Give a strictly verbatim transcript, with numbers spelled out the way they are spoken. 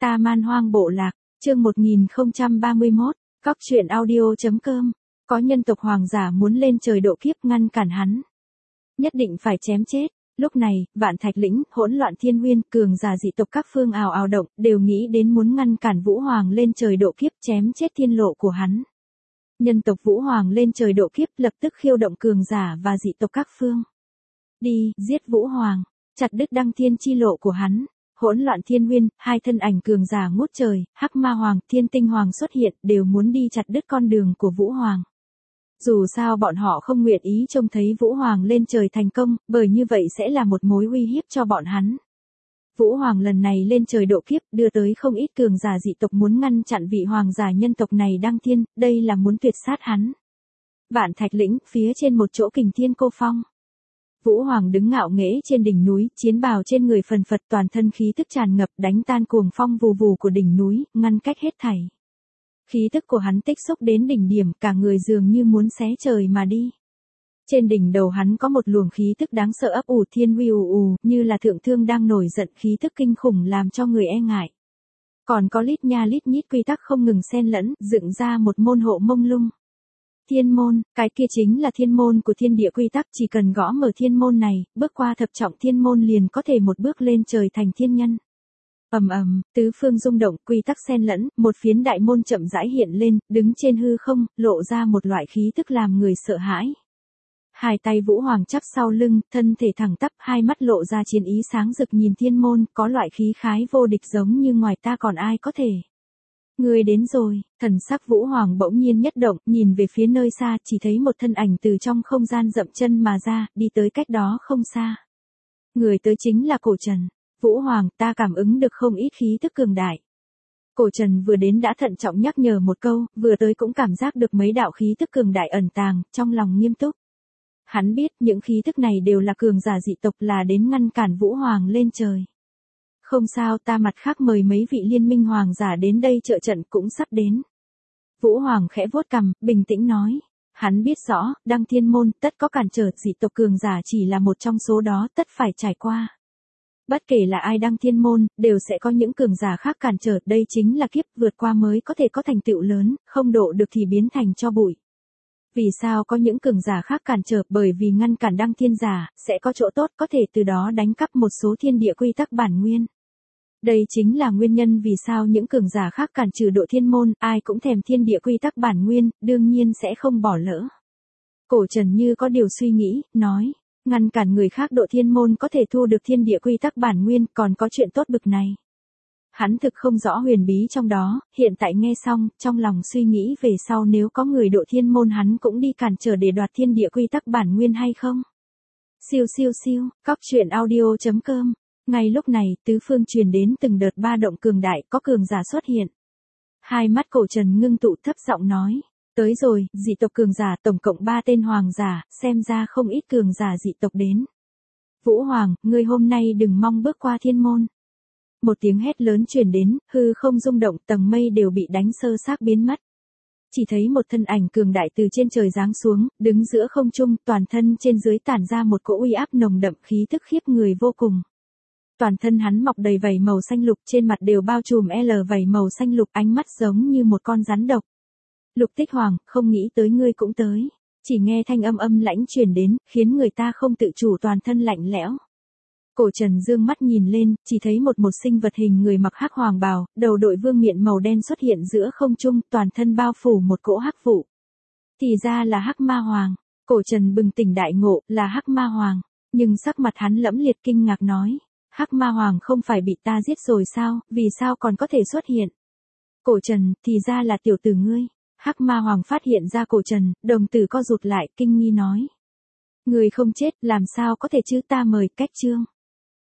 Ta Man Hoang Bộ Lạc, chương một nghìn không trăm ba mươi mốt, Cóc truyện audio.com. Có nhân tộc hoàng giả muốn lên trời độ kiếp ngăn cản hắn. Nhất định phải chém chết. Lúc này, Vạn Thạch Lĩnh, hỗn loạn thiên nguyên, cường giả dị tộc các phương ào ào động, đều nghĩ đến muốn ngăn cản Vũ Hoàng lên trời độ kiếp chém chết thiên lộ của hắn. Nhân tộc Vũ Hoàng lên trời độ kiếp lập tức khiêu động cường giả và dị tộc các phương. Đi, giết Vũ Hoàng, chặt đứt đăng thiên chi lộ của hắn. Hỗn loạn thiên nguyên, hai thân ảnh cường giả ngút trời, Hắc Ma Hoàng, Thiên Tinh Hoàng xuất hiện, đều muốn đi chặt đứt con đường của Vũ Hoàng. Dù sao bọn họ không nguyện ý trông thấy Vũ Hoàng lên trời thành công, bởi như vậy sẽ là một mối uy hiếp cho bọn hắn. Vũ Hoàng lần này lên trời độ kiếp, đưa tới không ít cường giả dị tộc muốn ngăn chặn vị hoàng giả nhân tộc này đăng thiên, đây là muốn tuyệt sát hắn. Vạn Thạch Lĩnh, phía trên một chỗ Kình Thiên Cô Phong. Vũ Hoàng đứng ngạo nghễ trên đỉnh núi, chiến bào trên người phần phật, toàn thân khí tức tràn ngập, đánh tan cuồng phong vù vù của đỉnh núi, ngăn cách hết thảy. Khí tức của hắn tích xúc đến đỉnh điểm, cả người dường như muốn xé trời mà đi. Trên đỉnh đầu hắn có một luồng khí tức đáng sợ ấp ủ thiên uy ù ù, như là thượng thương đang nổi giận, khí tức kinh khủng làm cho người e ngại. Còn có lít nha lít nhít quy tắc không ngừng xen lẫn, dựng ra một môn hộ mông lung. Thiên môn, cái kia chính là thiên môn của thiên địa quy tắc, chỉ cần gõ mở thiên môn này, bước qua thập trọng thiên môn liền có thể một bước lên trời thành thiên nhân. Ầm ầm, tứ phương rung động, quy tắc xen lẫn, một phiến đại môn chậm rãi hiện lên, đứng trên hư không, lộ ra một loại khí tức làm người sợ hãi. Hai tay Vũ Hoàng chắp sau lưng, thân thể thẳng tắp, hai mắt lộ ra chiến ý sáng rực nhìn thiên môn, có loại khí khái vô địch giống như ngoài ta còn ai có thể. Người đến rồi, thần sắc Vũ Hoàng bỗng nhiên nhất động, nhìn về phía nơi xa, chỉ thấy một thân ảnh từ trong không gian dậm chân mà ra, đi tới cách đó không xa. Người tới chính là Cổ Trần. Vũ Hoàng, ta cảm ứng được không ít khí tức cường đại. Cổ Trần vừa đến đã thận trọng nhắc nhở một câu, vừa tới cũng cảm giác được mấy đạo khí tức cường đại ẩn tàng, trong lòng nghiêm túc. Hắn biết những khí tức này đều là cường giả dị tộc, là đến ngăn cản Vũ Hoàng lên trời. Không sao, ta mặt khác mời mấy vị liên minh hoàng giả đến đây trợ trận cũng sắp đến. Vũ Hoàng khẽ vuốt cằm, bình tĩnh nói. Hắn biết rõ, đăng thiên môn, tất có cản trở, dị tộc cường giả chỉ là một trong số đó, tất phải trải qua. Bất kể là ai đăng thiên môn, đều sẽ có những cường giả khác cản trở, đây chính là kiếp vượt qua mới có thể có thành tựu lớn, không độ được thì biến thành cho bụi. Vì sao có những cường giả khác cản trở? Bởi vì ngăn cản đăng thiên giả, sẽ có chỗ tốt, có thể từ đó đánh cắp một số thiên địa quy tắc bản nguyên. Đây chính là nguyên nhân vì sao những cường giả khác cản trừ độ thiên môn, ai cũng thèm thiên địa quy tắc bản nguyên, đương nhiên sẽ không bỏ lỡ. Cổ Trần như có điều suy nghĩ, nói, ngăn cản người khác độ thiên môn có thể thu được thiên địa quy tắc bản nguyên, còn có chuyện tốt bực này. Hắn thực không rõ huyền bí trong đó, hiện tại nghe xong, trong lòng suy nghĩ về sau nếu có người độ thiên môn hắn cũng đi cản trở để đoạt thiên địa quy tắc bản nguyên hay không. Siêu siêu siêu, Cóc truyện audio.com. Ngay lúc này, tứ phương truyền đến từng đợt ba động cường đại, có cường giả xuất hiện. Hai mắt Cổ Trần ngưng tụ, thấp giọng nói, tới rồi, dị tộc cường giả, tổng cộng ba tên hoàng giả, xem ra không ít cường giả dị tộc đến. Vũ Hoàng, ngươi hôm nay đừng mong bước qua thiên môn. Một tiếng hét lớn truyền đến, hư không rung động, tầng mây đều bị đánh sơ xác biến mất. Chỉ thấy một thân ảnh cường đại từ trên trời giáng xuống, đứng giữa không trung, toàn thân trên dưới tản ra một cỗ uy áp nồng đậm, khí tức khiếp người vô cùng. Toàn thân hắn mọc đầy vảy màu xanh lục, trên mặt đều bao trùm L vảy màu xanh lục, ánh mắt giống như một con rắn độc. Lục Tích Hoàng, không nghĩ tới ngươi cũng tới. Chỉ nghe thanh âm âm lãnh truyền đến, khiến người ta không tự chủ toàn thân lạnh lẽo. Cổ Trần dương mắt nhìn lên, chỉ thấy một một sinh vật hình người mặc hắc hoàng bào, đầu đội vương miện màu đen xuất hiện giữa không trung, toàn thân bao phủ một cỗ hắc vụ. Thì ra là Hắc Ma Hoàng. Cổ Trần bừng tỉnh đại ngộ, là Hắc Ma Hoàng. Nhưng sắc mặt hắn lẫm liệt kinh ngạc nói. Hắc Ma Hoàng không phải bị ta giết rồi sao, vì sao còn có thể xuất hiện? Cổ Trần, thì ra là tiểu tử ngươi. Hắc Ma Hoàng phát hiện ra Cổ Trần, đồng tử co rụt lại, kinh nghi nói. Người không chết, làm sao có thể chứ, ta mời, cách chương.